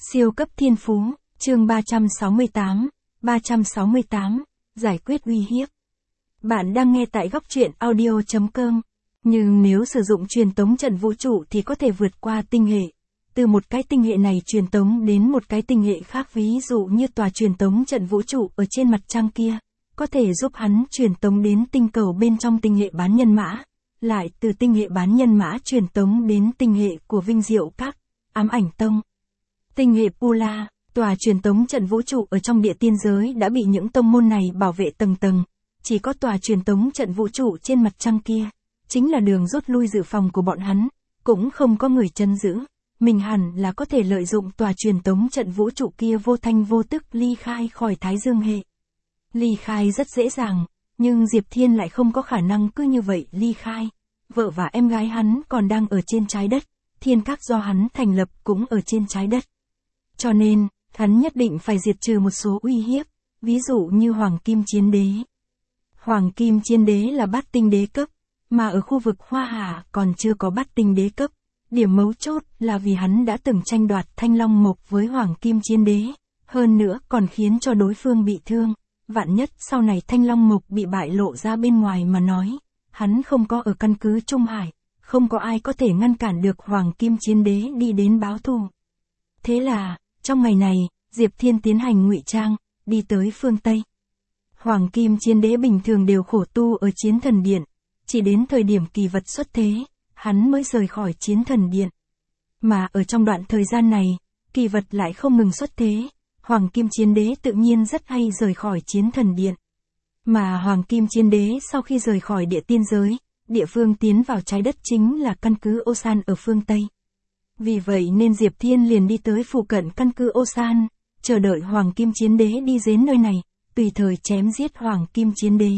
Siêu cấp thiên phú, chương 368, giải quyết uy hiếp. Bạn đang nghe tại góc truyện audio.com. Nhưng nếu sử dụng truyền tống trận vũ trụ thì có thể vượt qua tinh hệ. Từ một cái tinh hệ này truyền tống đến một cái tinh hệ khác, ví dụ như tòa truyền tống trận vũ trụ ở trên mặt trăng kia, có thể giúp hắn truyền tống đến tinh cầu bên trong tinh hệ bán nhân mã. Lại từ tinh hệ bán nhân mã truyền tống đến tinh hệ của Vinh Diệu Các, Ám Ảnh Tông. Tinh hệ Pula, tòa truyền tống trận vũ trụ ở trong địa tiên giới đã bị những tông môn này bảo vệ tầng tầng. Chỉ có tòa truyền tống trận vũ trụ trên mặt trăng kia, chính là đường rút lui dự phòng của bọn hắn, cũng không có người trấn giữ. Mình hẳn là có thể lợi dụng tòa truyền tống trận vũ trụ kia vô thanh vô tức ly khai khỏi Thái Dương hệ. Ly khai rất dễ dàng, nhưng Diệp Thiên lại không có khả năng cứ như vậy ly khai. Vợ và em gái hắn còn đang ở trên trái đất, thiên các do hắn thành lập cũng ở trên trái đất. Cho nên, hắn nhất định phải diệt trừ một số uy hiếp, ví dụ như Hoàng Kim Chiến Đế. Hoàng Kim Chiến Đế là bát tinh đế cấp, mà ở khu vực Hoa Hà còn chưa có bát tinh đế cấp. Điểm mấu chốt là vì hắn đã từng tranh đoạt Thanh Long Mộc với Hoàng Kim Chiến Đế, hơn nữa còn khiến cho đối phương bị thương. Vạn nhất sau này Thanh Long Mộc bị bại lộ ra bên ngoài mà nói, hắn không có ở căn cứ Trung Hải, không có ai có thể ngăn cản được Hoàng Kim Chiến Đế đi đến báo thù. Thế là, trong ngày này, Diệp Thiên tiến hành ngụy trang, đi tới phương Tây. Hoàng Kim Chiến Đế bình thường đều khổ tu ở Chiến Thần Điện, chỉ đến thời điểm kỳ vật xuất thế, hắn mới rời khỏi Chiến Thần Điện. Mà ở trong đoạn thời gian này, kỳ vật lại không ngừng xuất thế, Hoàng Kim Chiến Đế tự nhiên rất hay rời khỏi Chiến Thần Điện. Mà Hoàng Kim Chiến Đế sau khi rời khỏi địa tiên giới, địa phương tiến vào trái đất chính là căn cứ Osan ở phương Tây. Vì vậy nên Diệp Thiên liền đi tới phụ cận căn cứ Osan, chờ đợi Hoàng Kim Chiến Đế đi đến nơi này, tùy thời chém giết Hoàng Kim Chiến Đế.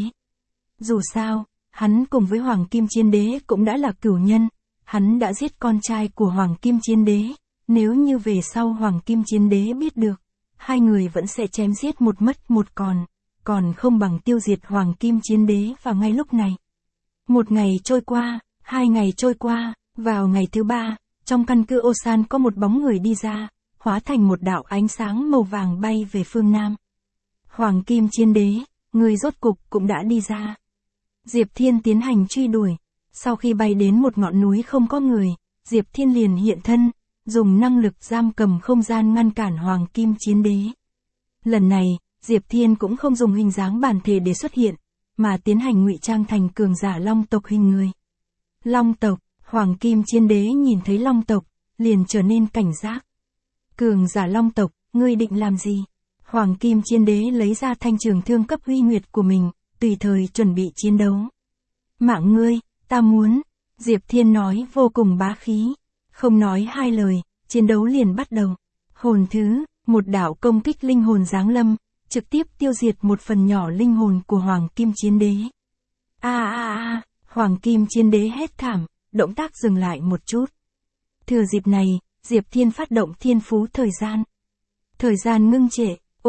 Dù sao, hắn cùng với Hoàng Kim Chiến Đế cũng đã là cửu nhân, hắn đã giết con trai của Hoàng Kim Chiến Đế, nếu như về sau Hoàng Kim Chiến Đế biết được, hai người vẫn sẽ chém giết một mất một còn không bằng tiêu diệt Hoàng Kim Chiến Đế vào ngay lúc này. Một ngày trôi qua, 2 ngày trôi qua, vào ngày thứ 3, trong căn cứ Osan có một bóng người đi ra, hóa thành một đạo ánh sáng màu vàng bay về phương Nam. Hoàng Kim Chiến Đế, người rốt cục cũng đã đi ra. Diệp Thiên tiến hành truy đuổi, sau khi bay đến một ngọn núi không có người, Diệp Thiên liền hiện thân, dùng năng lực giam cầm không gian ngăn cản Hoàng Kim Chiến Đế. Lần này, Diệp Thiên cũng không dùng hình dáng bản thể để xuất hiện, mà tiến hành ngụy trang thành cường giả Long tộc hình người. Long tộc, Hoàng Kim Chiến Đế nhìn thấy Long tộc, liền trở nên cảnh giác. Cường giả Long tộc, ngươi định làm gì? Hoàng Kim Chiến Đế lấy ra thanh trường thương cấp huy nguyệt của mình, tùy thời chuẩn bị chiến đấu. Mạng ngươi, ta muốn, Diệp Thiên nói vô cùng bá khí. Không nói hai lời, chiến đấu liền bắt đầu. Hồn thứ, một đạo công kích linh hồn giáng lâm, trực tiếp tiêu diệt một phần nhỏ linh hồn của Hoàng Kim Chiến Đế. Hoàng Kim Chiến Đế hét thảm, động tác dừng lại một chút. Thừa dịp này, Diệp Thiên phát động thiên phú thời gian. Thời gian ngưng trệ,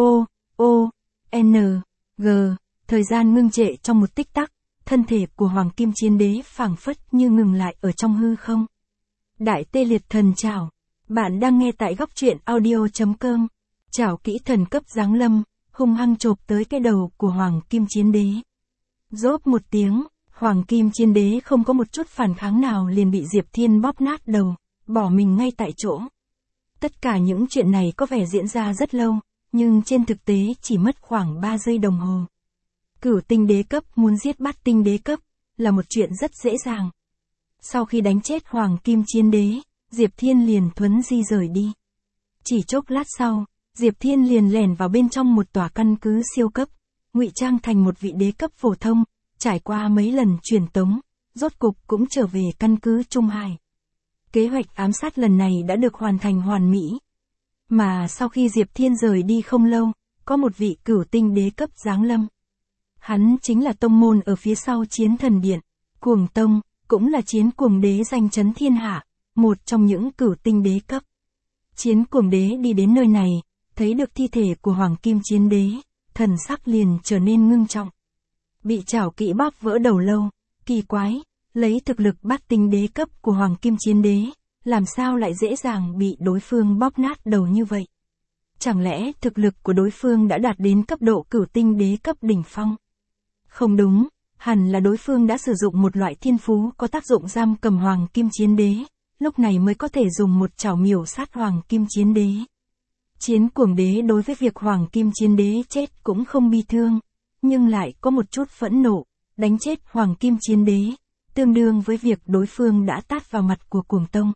thời gian ngưng trệ trong một tích tắc, thân thể của Hoàng Kim Chiến Đế phảng phất như ngừng lại ở trong hư không. Đại tê liệt thần trảo. Bạn đang nghe tại góc truyện audio.com. Trảo kỹ thần cấp giáng lâm, hung hăng chộp tới cái đầu của Hoàng Kim Chiến Đế. Rốp một tiếng, Hoàng Kim Chiến Đế không có một chút phản kháng nào liền bị Diệp Thiên bóp nát đầu, bỏ mình ngay tại chỗ. Tất cả những chuyện này có vẻ diễn ra rất lâu, nhưng trên thực tế chỉ mất khoảng 3 giây đồng hồ. Cửu tinh đế cấp muốn giết bát tinh đế cấp, là một chuyện rất dễ dàng. Sau khi đánh chết Hoàng Kim Chiến Đế, Diệp Thiên liền thuấn di rời đi. Chỉ chốc lát sau, Diệp Thiên liền lẻn vào bên trong một tòa căn cứ siêu cấp, ngụy trang thành một vị đế cấp phổ thông, trải qua mấy lần truyền tống, rốt cục cũng trở về căn cứ Trung Hải. Kế hoạch ám sát lần này đã được hoàn thành hoàn mỹ. Mà sau khi Diệp Thiên rời đi không lâu, có một vị cửu tinh đế cấp giáng lâm. Hắn chính là tông môn ở phía sau Chiến Thần Điện, Cuồng Tông, cũng là Chiến Cuồng Đế danh chấn thiên hạ, một trong những cửu tinh đế cấp. Chiến Cuồng Đế đi đến nơi này, thấy được thi thể của Hoàng Kim Chiến Đế, thần sắc liền trở nên ngưng trọng. Bị trảo kỹ bóp vỡ đầu lâu, kỳ quái, lấy thực lực bát tinh đế cấp của Hoàng Kim Chiến Đế, làm sao lại dễ dàng bị đối phương bóp nát đầu như vậy? Chẳng lẽ thực lực của đối phương đã đạt đến cấp độ cửu tinh đế cấp đỉnh phong? Không đúng, hẳn là đối phương đã sử dụng một loại thiên phú có tác dụng giam cầm Hoàng Kim Chiến Đế, lúc này mới có thể dùng một chảo miểu sát Hoàng Kim Chiến Đế. Chiến Cuồng Đế đối với việc Hoàng Kim Chiến Đế chết cũng không bi thương, nhưng lại có một chút phẫn nộ, đánh chết Hoàng Kim Chiến Đế, tương đương với việc đối phương đã tát vào mặt của Cuồng Tông.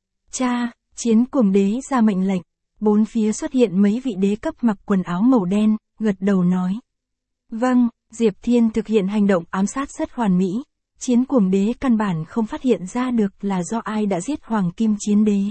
Cha, Chiến Cuồng Đế ra mệnh lệnh, bốn phía xuất hiện mấy vị đế cấp mặc quần áo màu đen, gật đầu nói. Vâng, Diệp Thiên thực hiện hành động ám sát rất hoàn mỹ, Chiến Cuồng Đế căn bản không phát hiện ra được là do ai đã giết Hoàng Kim Chiến Đế.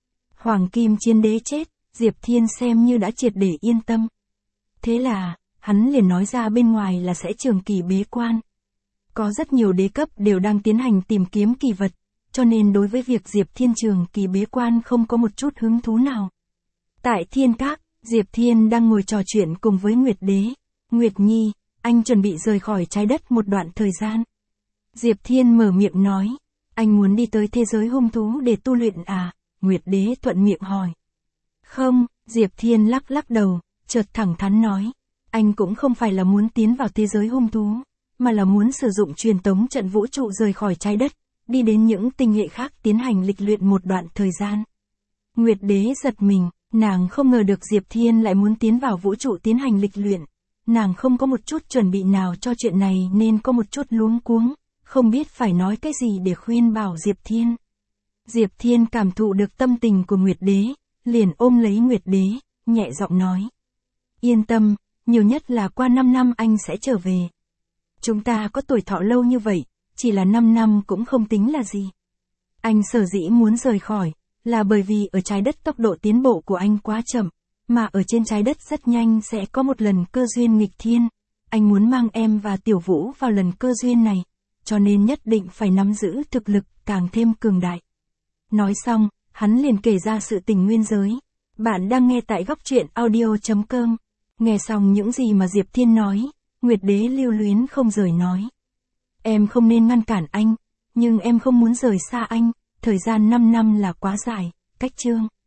Hoàng Kim Chiến Đế chết, Diệp Thiên xem như đã triệt để yên tâm. Thế là, hắn liền nói ra bên ngoài là sẽ trường kỳ bế quan. Có rất nhiều đế cấp đều đang tiến hành tìm kiếm kỳ vật, cho nên đối với việc Diệp Thiên trường kỳ bế quan không có một chút hứng thú nào. Tại Thiên Các, Diệp Thiên đang ngồi trò chuyện cùng với Nguyệt Đế. Nguyệt Nhi, anh chuẩn bị rời khỏi trái đất một đoạn thời gian. Diệp Thiên mở miệng nói, anh muốn đi tới thế giới hung thú để tu luyện à? Nguyệt Đế thuận miệng hỏi. Không, Diệp Thiên lắc lắc đầu, chợt thẳng thắn nói, anh cũng không phải là muốn tiến vào thế giới hung thú, mà là muốn sử dụng truyền tống trận vũ trụ rời khỏi trái đất, đi đến những tinh hệ khác tiến hành lịch luyện một đoạn thời gian. Nguyệt Đế giật mình, nàng không ngờ được Diệp Thiên lại muốn tiến vào vũ trụ tiến hành lịch luyện. Nàng không có một chút chuẩn bị nào cho chuyện này nên có một chút luống cuống, không biết phải nói cái gì để khuyên bảo Diệp Thiên. Diệp Thiên cảm thụ được tâm tình của Nguyệt Đế, liền ôm lấy Nguyệt Đế, nhẹ giọng nói. Yên tâm, nhiều nhất là qua 5 năm anh sẽ trở về. Chúng ta có tuổi thọ lâu như vậy, chỉ là 5 năm cũng không tính là gì. Anh sở dĩ muốn rời khỏi, là bởi vì ở trái đất tốc độ tiến bộ của anh quá chậm, mà ở trên trái đất rất nhanh sẽ có một lần cơ duyên nghịch thiên. Anh muốn mang em và Tiểu Vũ vào lần cơ duyên này, cho nên nhất định phải nắm giữ thực lực càng thêm cường đại. Nói xong, hắn liền kể ra sự tình nguyên giới. Bạn đang nghe tại góc truyện audio.com. Nghe xong những gì mà Diệp Thiên nói, Nguyệt Đế lưu luyến không rời nói. Em không nên ngăn cản anh, nhưng em không muốn rời xa anh, thời gian 5 năm là quá dài, cách chương.